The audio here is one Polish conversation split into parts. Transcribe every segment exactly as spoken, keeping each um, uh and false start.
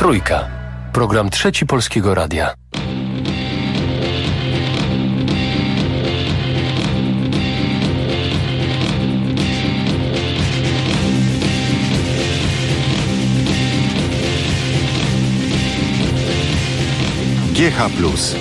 Trójka. Program Trzeci Polskiego Radia. G H plus.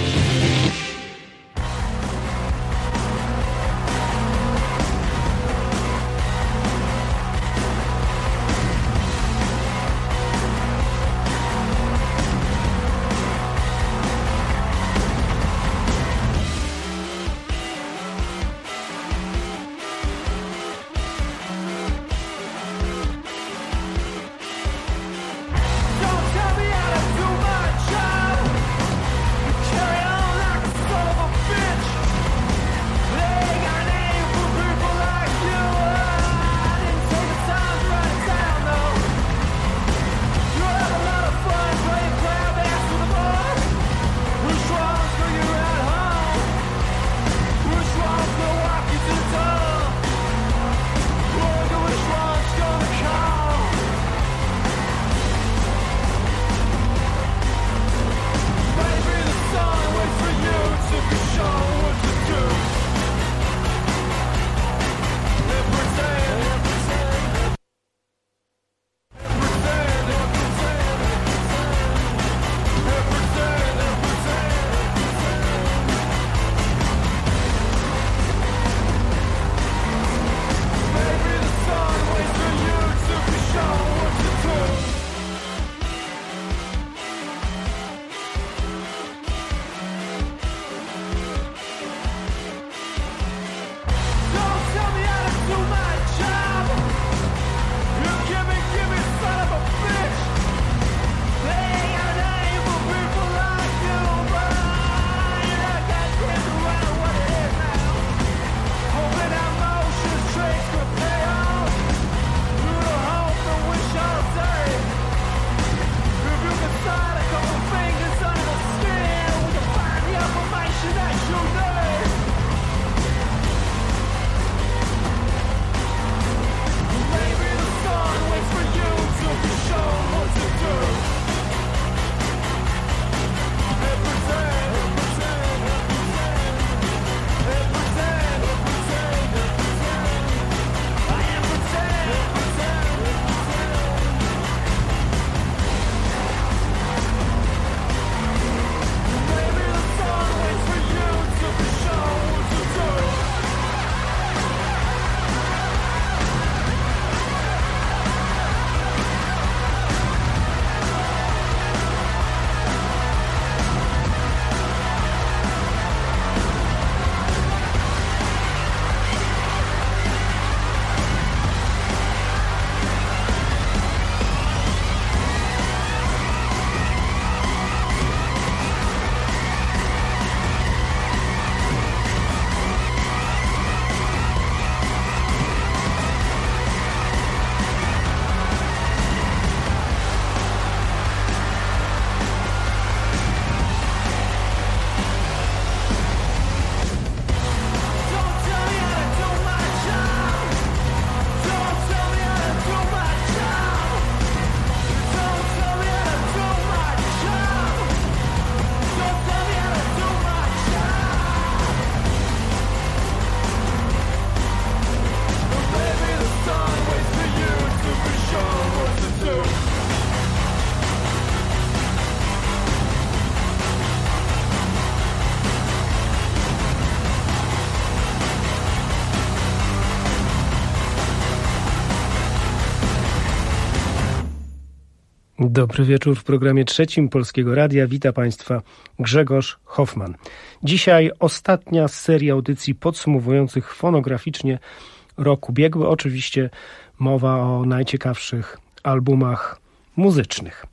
Dobry wieczór w programie Trzecim Polskiego Radia. Wita Państwa Grzegorz Hoffman. Dzisiaj ostatnia z serii audycji podsumowujących fonograficznie rok ubiegły. Oczywiście mowa o najciekawszych albumach muzycznych.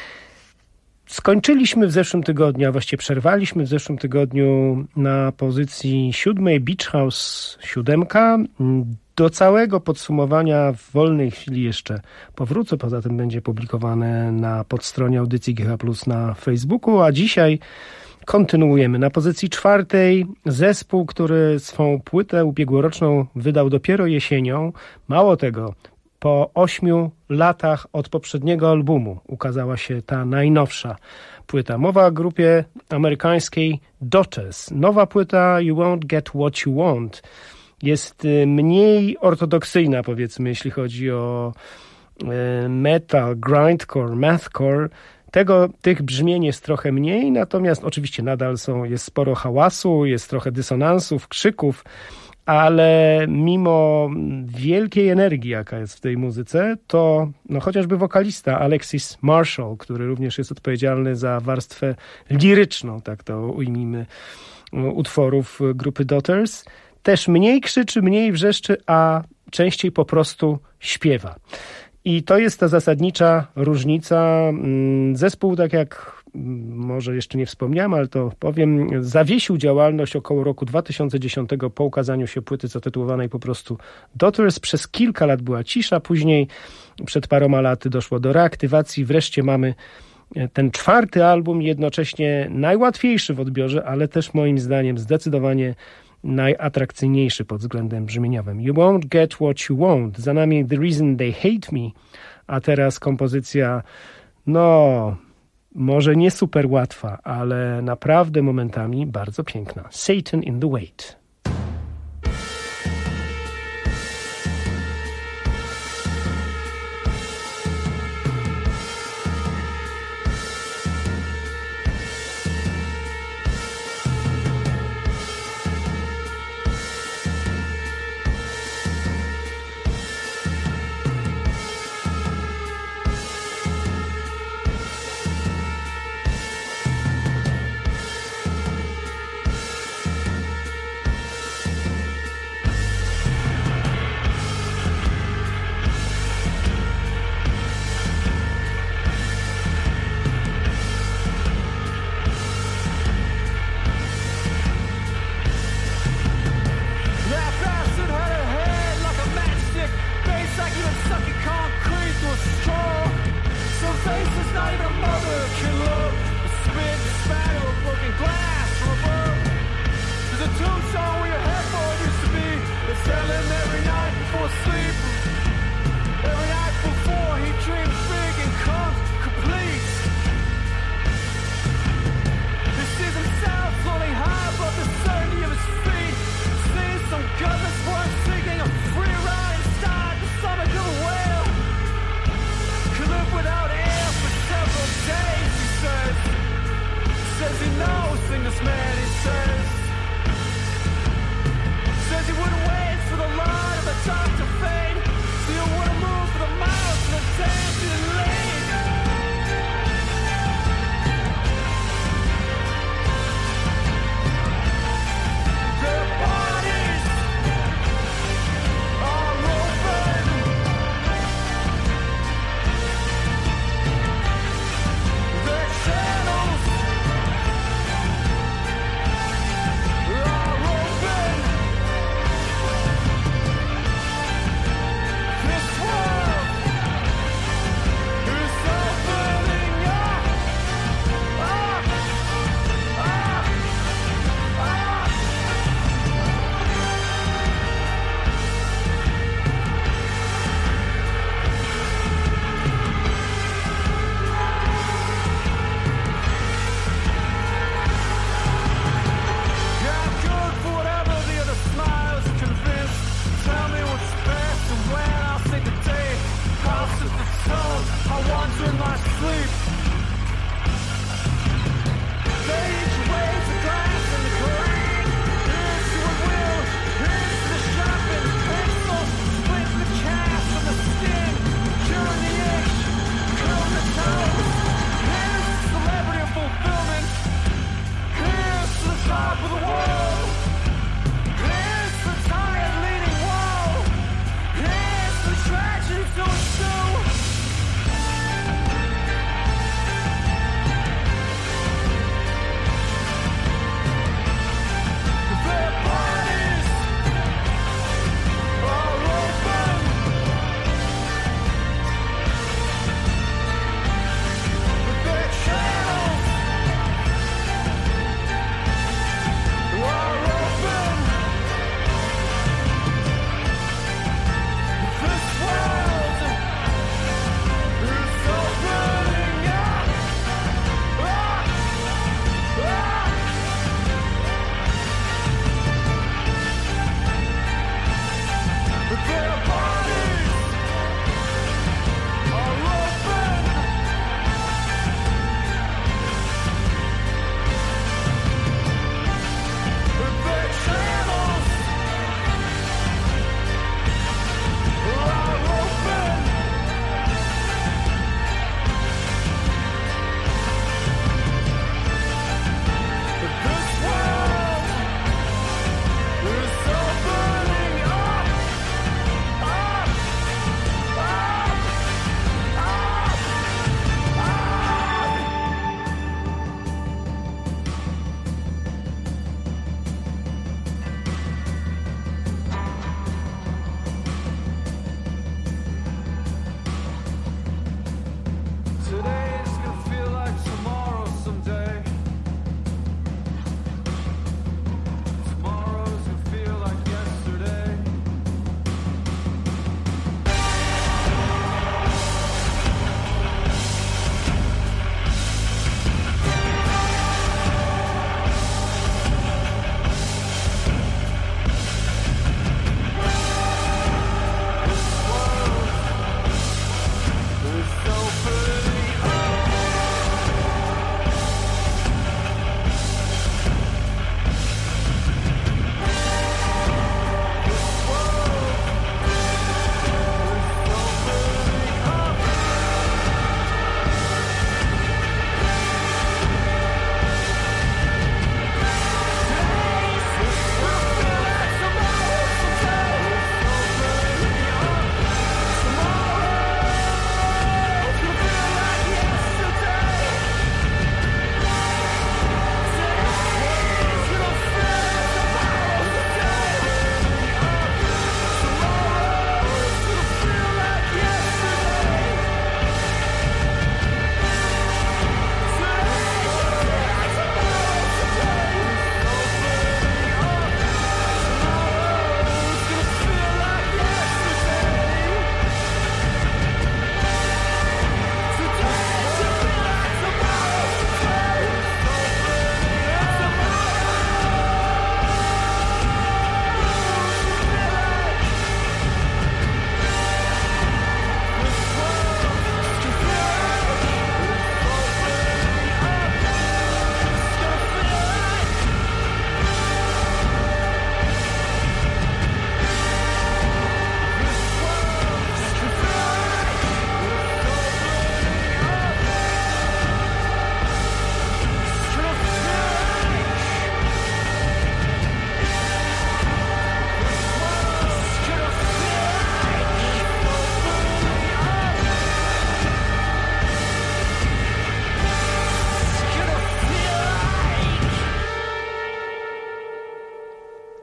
Skończyliśmy w zeszłym tygodniu, a właściwie przerwaliśmy w zeszłym tygodniu na pozycji siódmej Beach House siódemka. Do całego podsumowania w wolnej chwili jeszcze powrócę. Poza tym będzie publikowane na podstronie audycji G H plus na Facebooku, a dzisiaj kontynuujemy. Na pozycji czwartej zespół, który swą płytę ubiegłoroczną wydał dopiero jesienią. Mało tego, Po ośmiu latach od poprzedniego albumu ukazała się ta najnowsza płyta. Mowa o grupie amerykańskiej Daughters. Nowa płyta You Won't Get What You Want jest mniej ortodoksyjna, powiedzmy, jeśli chodzi o metal, grindcore, mathcore. Tego, tych brzmień jest trochę mniej, natomiast oczywiście nadal są, jest sporo hałasu, jest trochę dysonansów, krzyków, ale mimo wielkiej energii, jaka jest w tej muzyce, to no, chociażby wokalista Alexis Marshall, który również jest odpowiedzialny za warstwę liryczną, tak to ujmijmy, utworów grupy Daughters, też mniej krzyczy, mniej wrzeszczy, a częściej po prostu śpiewa. I to jest ta zasadnicza różnica. Zespół, tak jak może jeszcze nie wspomniałem, ale to powiem, zawiesił działalność około roku dwa tysiące dziesiątego po ukazaniu się płyty zatytułowanej po prostu Daughters. Przez kilka lat była cisza, później przed paroma laty doszło do reaktywacji. Wreszcie mamy ten czwarty album, jednocześnie najłatwiejszy w odbiorze, ale też moim zdaniem zdecydowanie najatrakcyjniejszy pod względem brzmieniowym. You Won't Get What You Want. Za nami The Reason They Hate Me, a teraz kompozycja, no, może nie super łatwa, ale naprawdę momentami bardzo piękna. Satan in the Wait.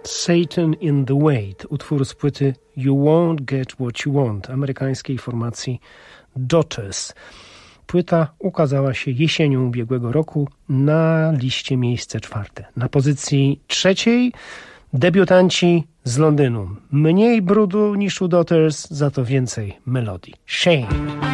Satan in the Wait, utwór z płyty You Won't Get What You Want, amerykańskiej formacji Daughters. Płyta ukazała się jesienią ubiegłego roku, na liście miejsce czwarte. Na pozycji trzeciej debiutanci z Londynu. Mniej brudu niż u Daughters, za to więcej melodii. Shame.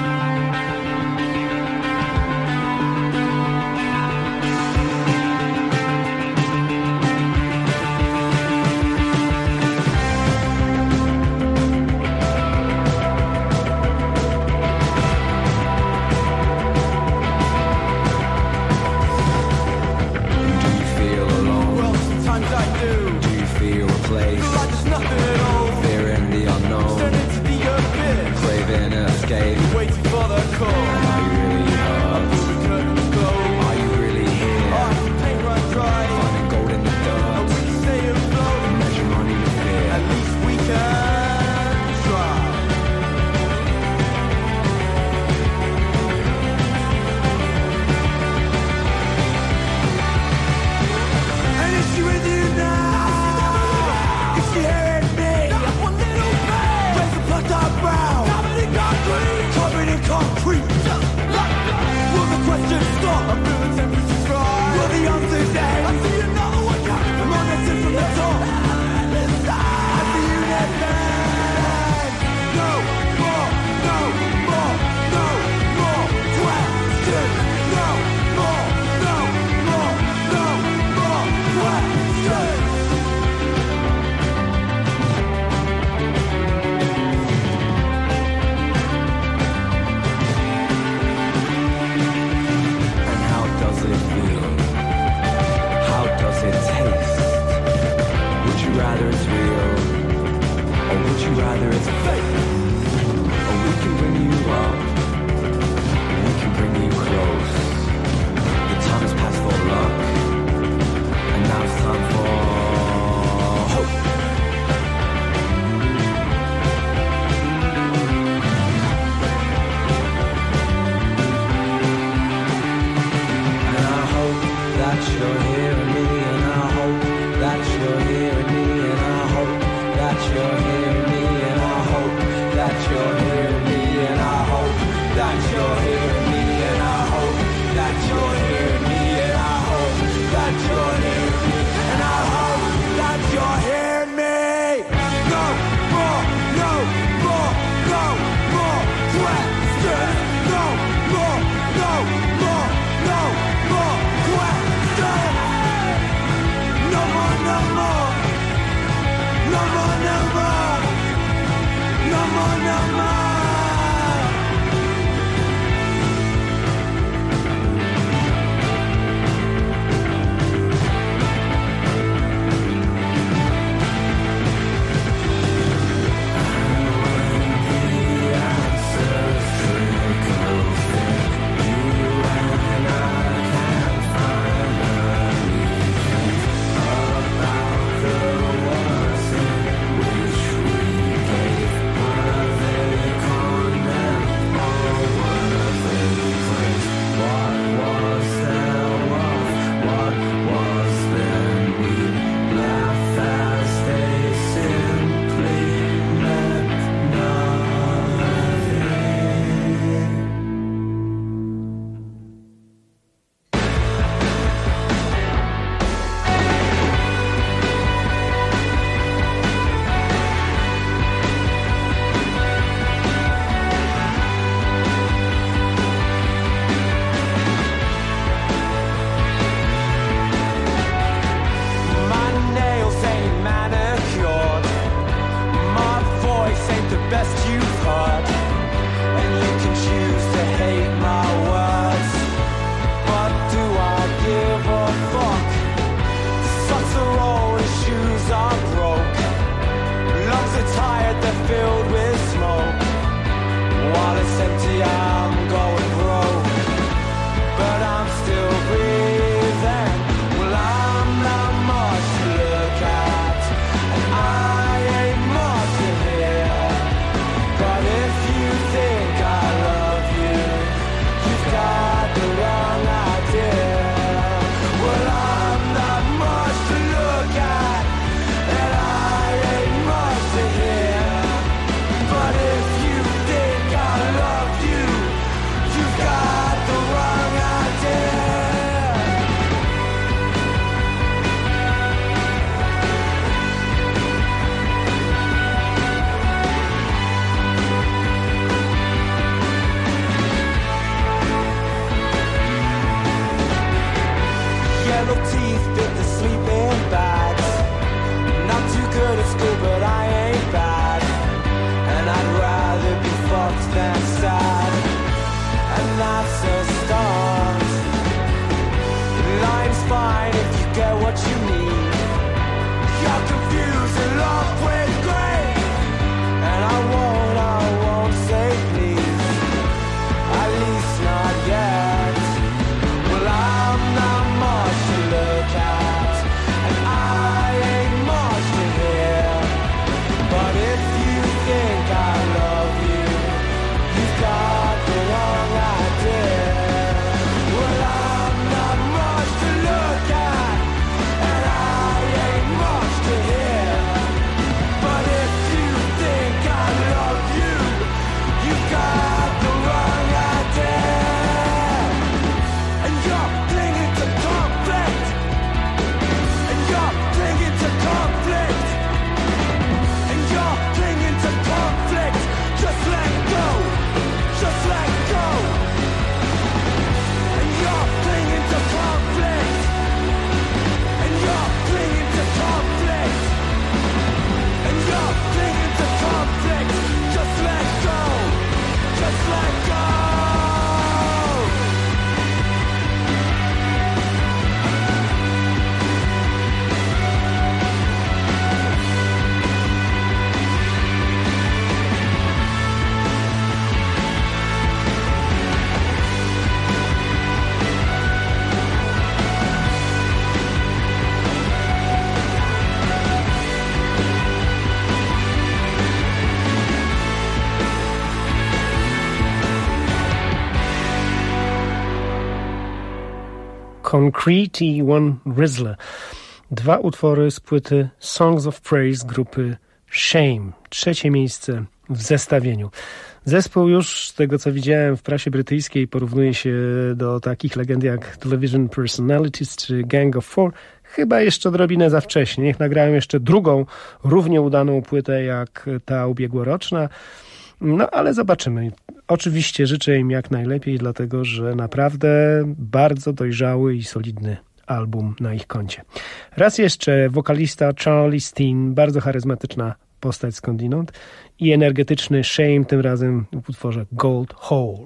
Concrete i One Rizzler. Dwa utwory z płyty Songs of Praise grupy Shame. Trzecie miejsce w zestawieniu. Zespół już, z tego co widziałem w prasie brytyjskiej, porównuje się do takich legend jak Television Personalities czy Gang of Four. Chyba jeszcze odrobinę za wcześnie. Niech nagrają jeszcze drugą, równie udaną płytę jak ta ubiegłoroczna. No ale zobaczymy. Oczywiście życzę im jak najlepiej, dlatego że naprawdę bardzo dojrzały i solidny album na ich koncie. Raz jeszcze wokalista Charlie Steen, bardzo charyzmatyczna postać skądinąd, i energetyczny Shame, tym razem w utworze Gold Hole.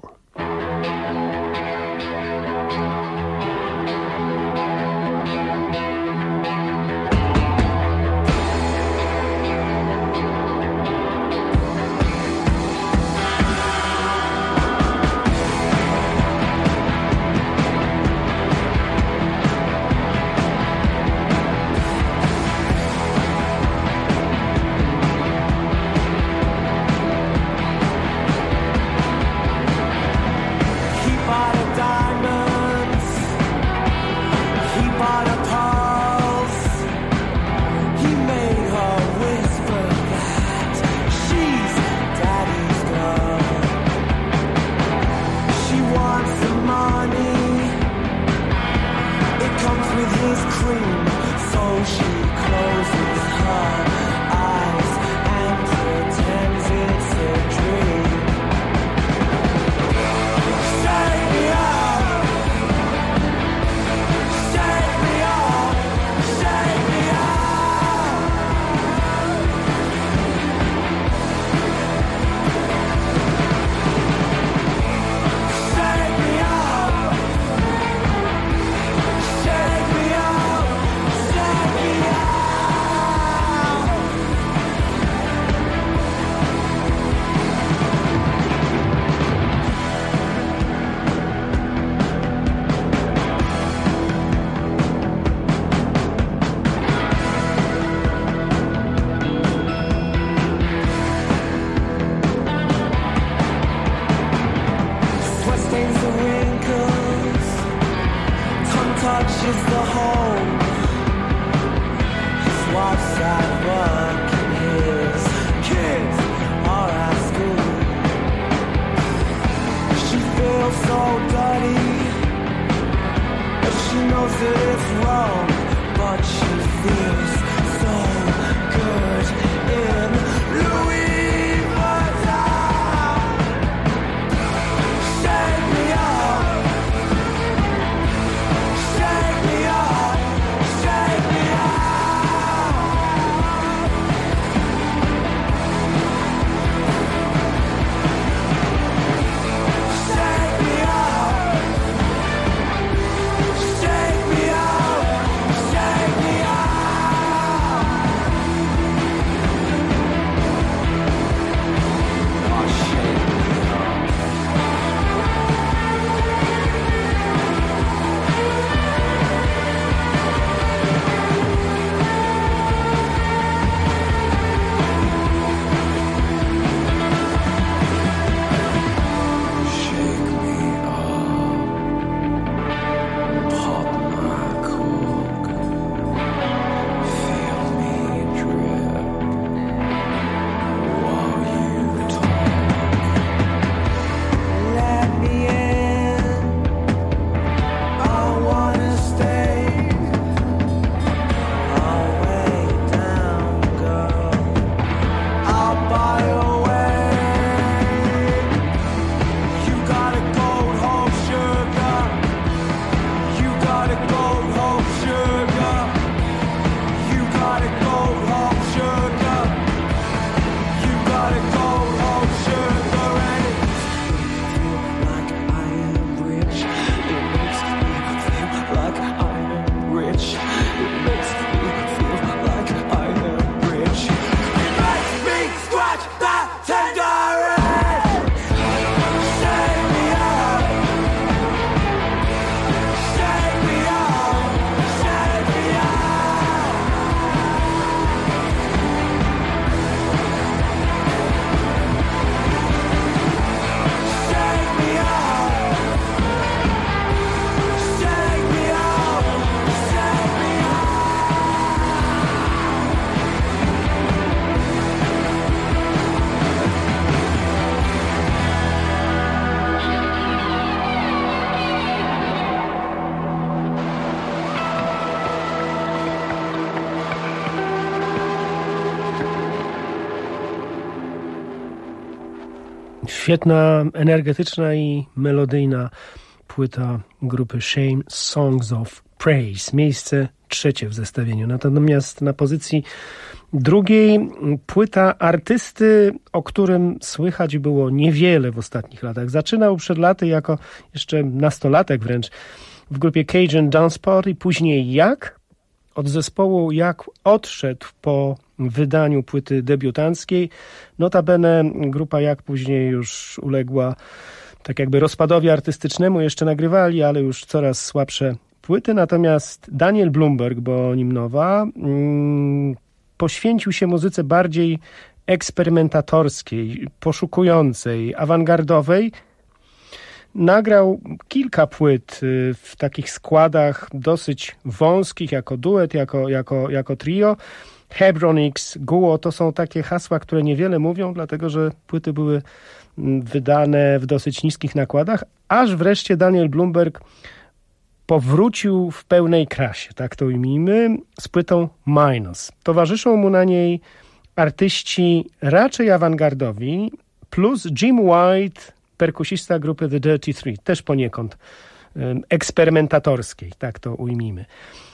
Świetna, energetyczna i melodyjna płyta grupy Shame, Songs of Praise. Miejsce trzecie w zestawieniu. Natomiast na pozycji drugiej płyta artysty, o którym słychać było niewiele w ostatnich latach. Zaczynał przed laty jako jeszcze nastolatek wręcz w grupie Cajun Dance Party. Później Jak? Od zespołu Jak odszedł po wydaniu płyty debiutanckiej. Notabene grupa Jak później już uległa tak jakby rozpadowi artystycznemu. Jeszcze nagrywali, ale już coraz słabsze płyty. Natomiast Daniel Blumberg, bo o nim mowa, mm, poświęcił się muzyce bardziej eksperymentatorskiej, poszukującej, awangardowej. Nagrał kilka płyt w takich składach dosyć wąskich, jako duet, jako, jako, jako trio. Hebronix, Guo to są takie hasła, które niewiele mówią, dlatego że płyty były wydane w dosyć niskich nakładach, aż wreszcie Daniel Blumberg powrócił w pełnej krasie, tak to ujmijmy, z płytą Minus. Towarzyszą mu na niej artyści raczej awangardowi, plus Jim White, perkusista grupy The Dirty Three, też poniekąd um, eksperymentatorskiej, tak to ujmijmy.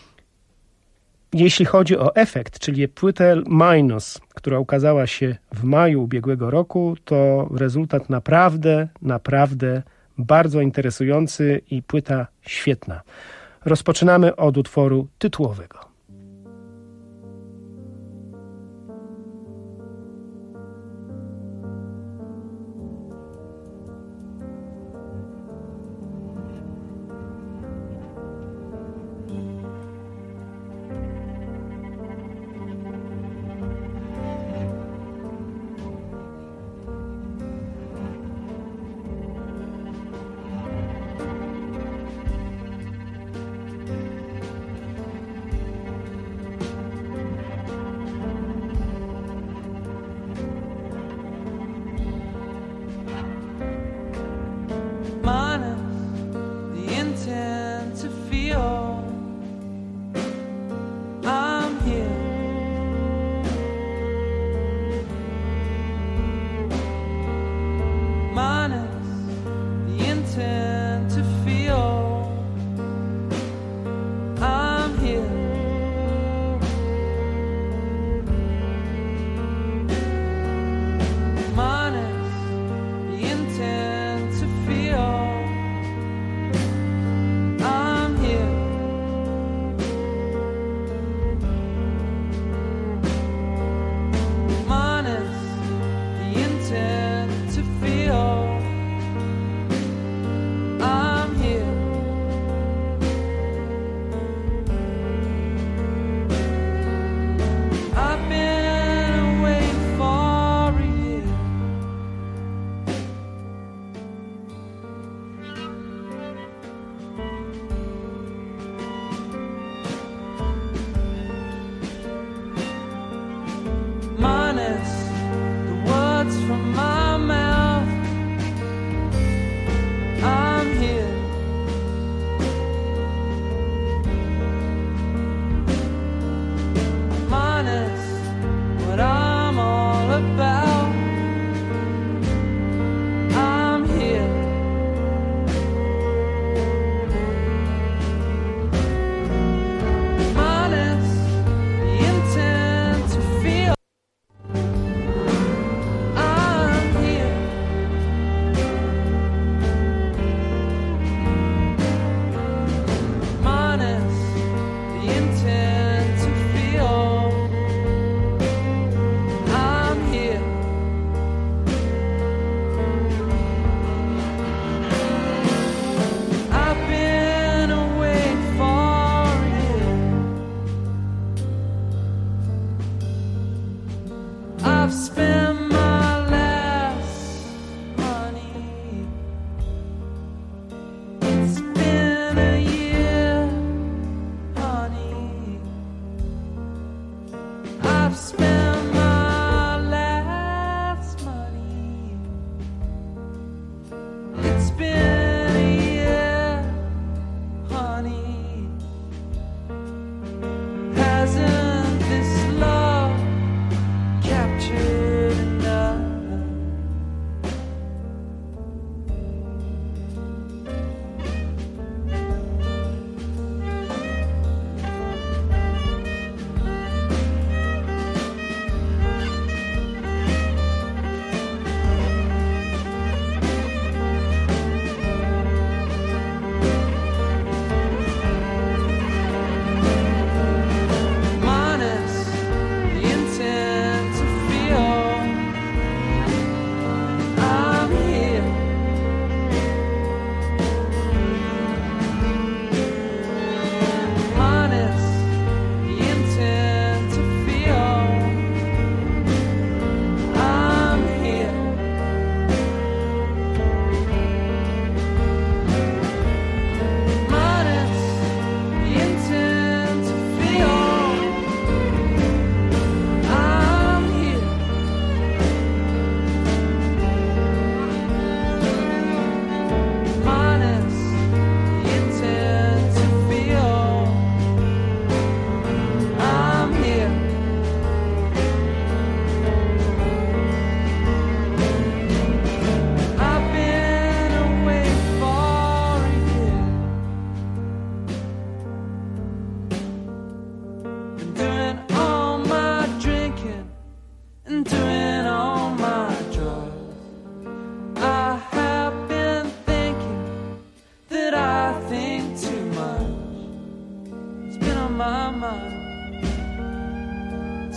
Jeśli chodzi o efekt, czyli płytę Minus, która ukazała się w maju ubiegłego roku, to rezultat naprawdę, naprawdę bardzo interesujący i płyta świetna. Rozpoczynamy od utworu tytułowego.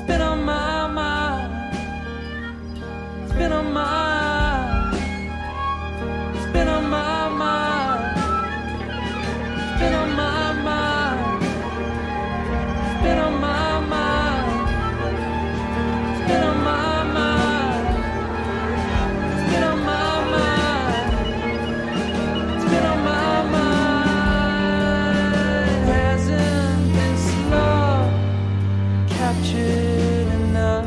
been on my mind. It's been on my, it's been on my mind. It's been on my mind. It's been on my mind. It's been on my mind. It's been on my mind. It's been on my mind. Hasn't this love captured enough?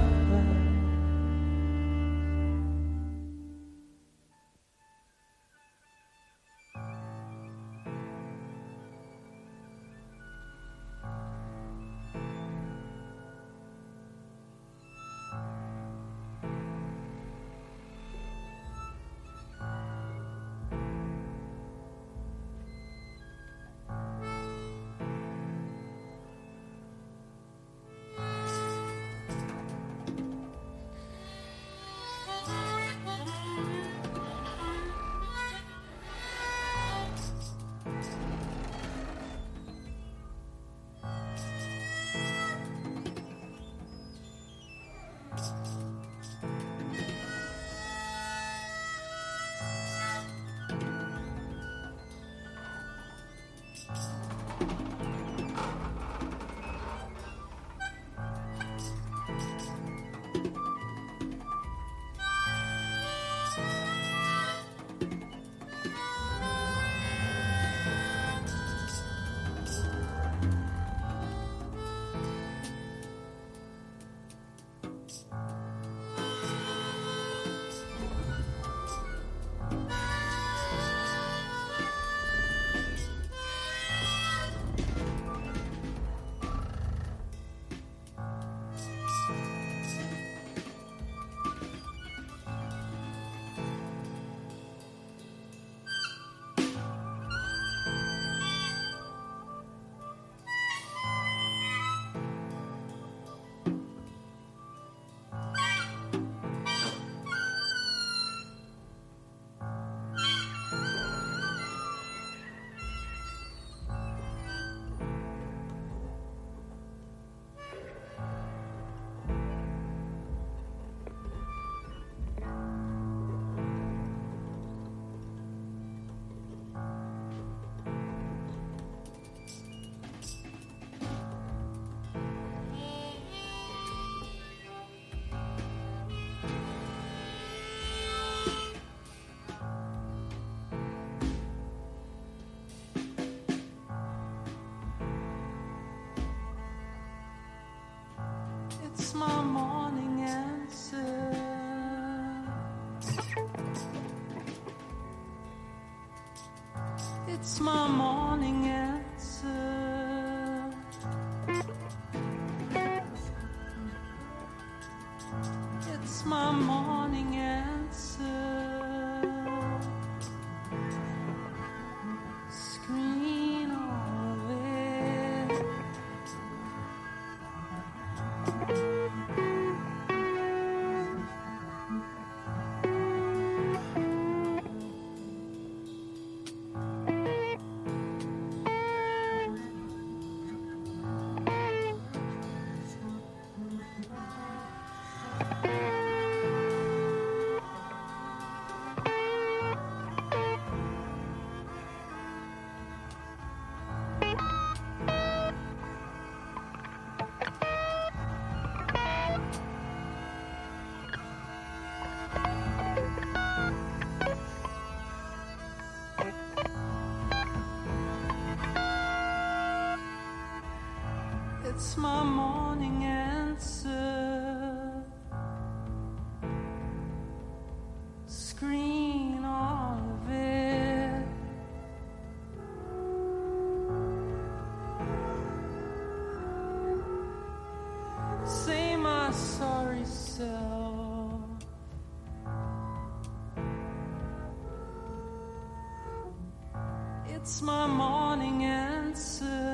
It's my morning answer. It's my morning answer. It's my morning answer. Screen of it. It's my morning answer. Screen all of it. Say my sorry self. It's my morning answer.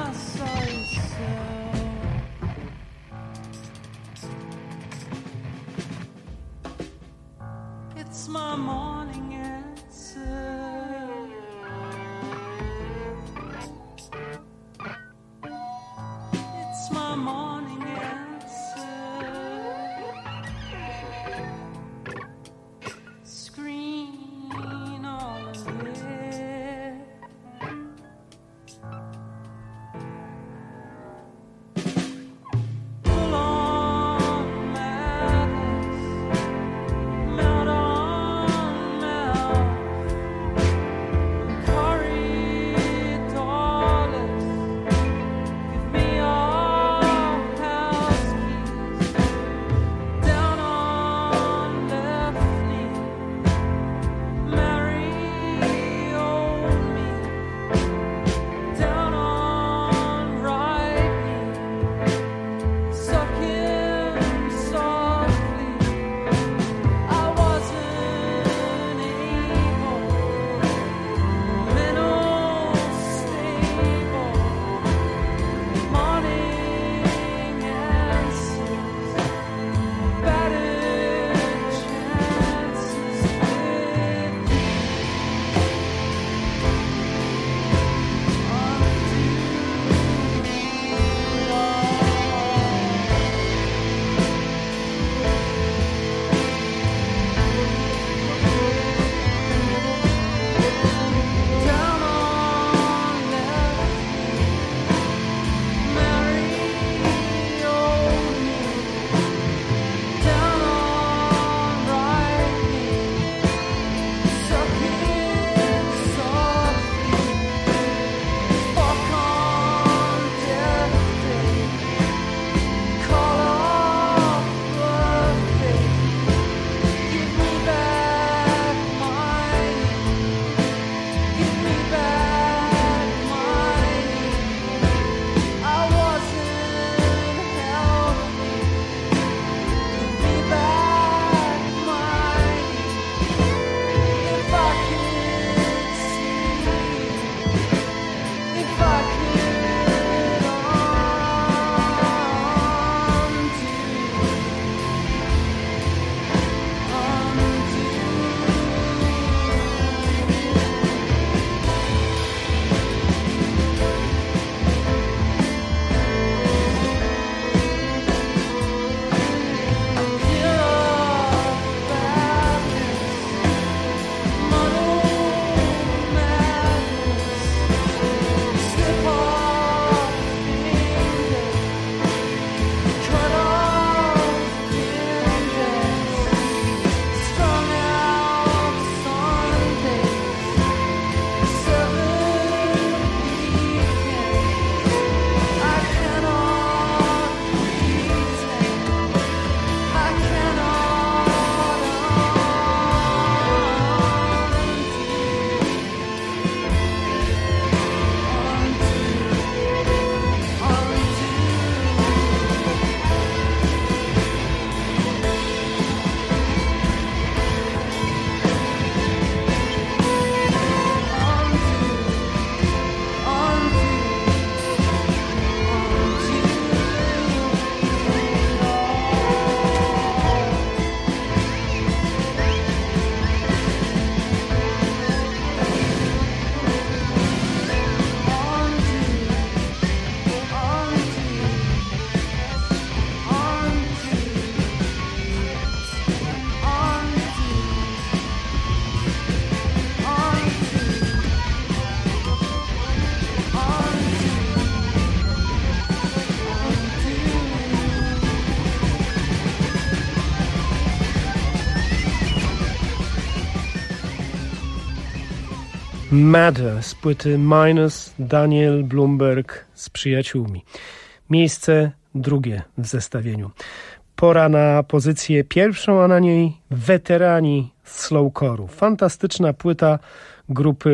Matter z płyty Minus, Daniel Blumberg z przyjaciółmi. Miejsce drugie w zestawieniu. Pora na pozycję pierwszą, a na niej weterani slowcore'u. Fantastyczna płyta grupy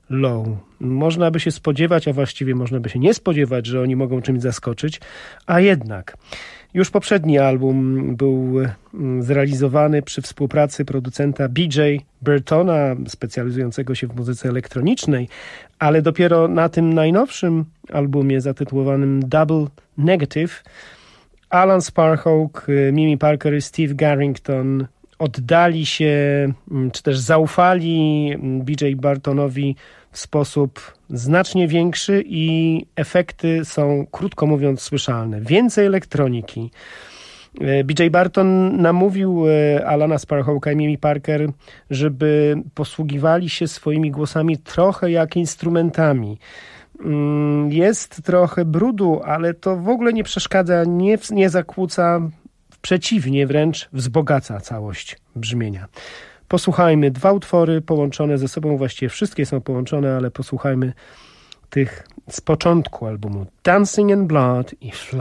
Low. Można by się spodziewać, a właściwie można by się nie spodziewać, że oni mogą czymś zaskoczyć, a jednak. Już poprzedni album był zrealizowany przy współpracy producenta B J Burtona, specjalizującego się w muzyce elektronicznej, ale dopiero na tym najnowszym albumie zatytułowanym Double Negative Alan Sparhawk, Mimi Parker i Steve Garrington oddali się, czy też zaufali B J Burtonowi w sposób znacznie większy i efekty są, krótko mówiąc, słyszalne. Więcej elektroniki. B J Burton namówił Alana Sparhawka i Mimi Parker, żeby posługiwali się swoimi głosami trochę jak instrumentami. Jest trochę brudu, ale to w ogóle nie przeszkadza, nie, nie zakłóca, przeciwnie, wręcz wzbogaca całość brzmienia. Posłuchajmy dwa utwory połączone ze sobą, właściwie wszystkie są połączone, ale posłuchajmy tych z początku albumu Dancing in Blood i Fly.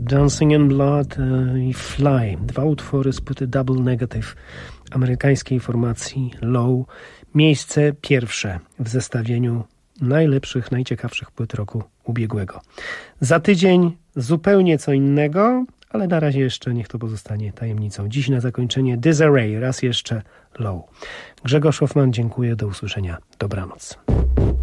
Dancing in Blood i Fly. Dwa utwory z płyty Double Negative amerykańskiej formacji Low. Miejsce pierwsze w zestawieniu najlepszych, najciekawszych płyt roku ubiegłego. Za tydzień zupełnie co innego, ale na razie jeszcze niech to pozostanie tajemnicą. Dziś na zakończenie Disarray, raz jeszcze Low. Grzegorz Hoffman, dziękuję, do usłyszenia. Dobranoc.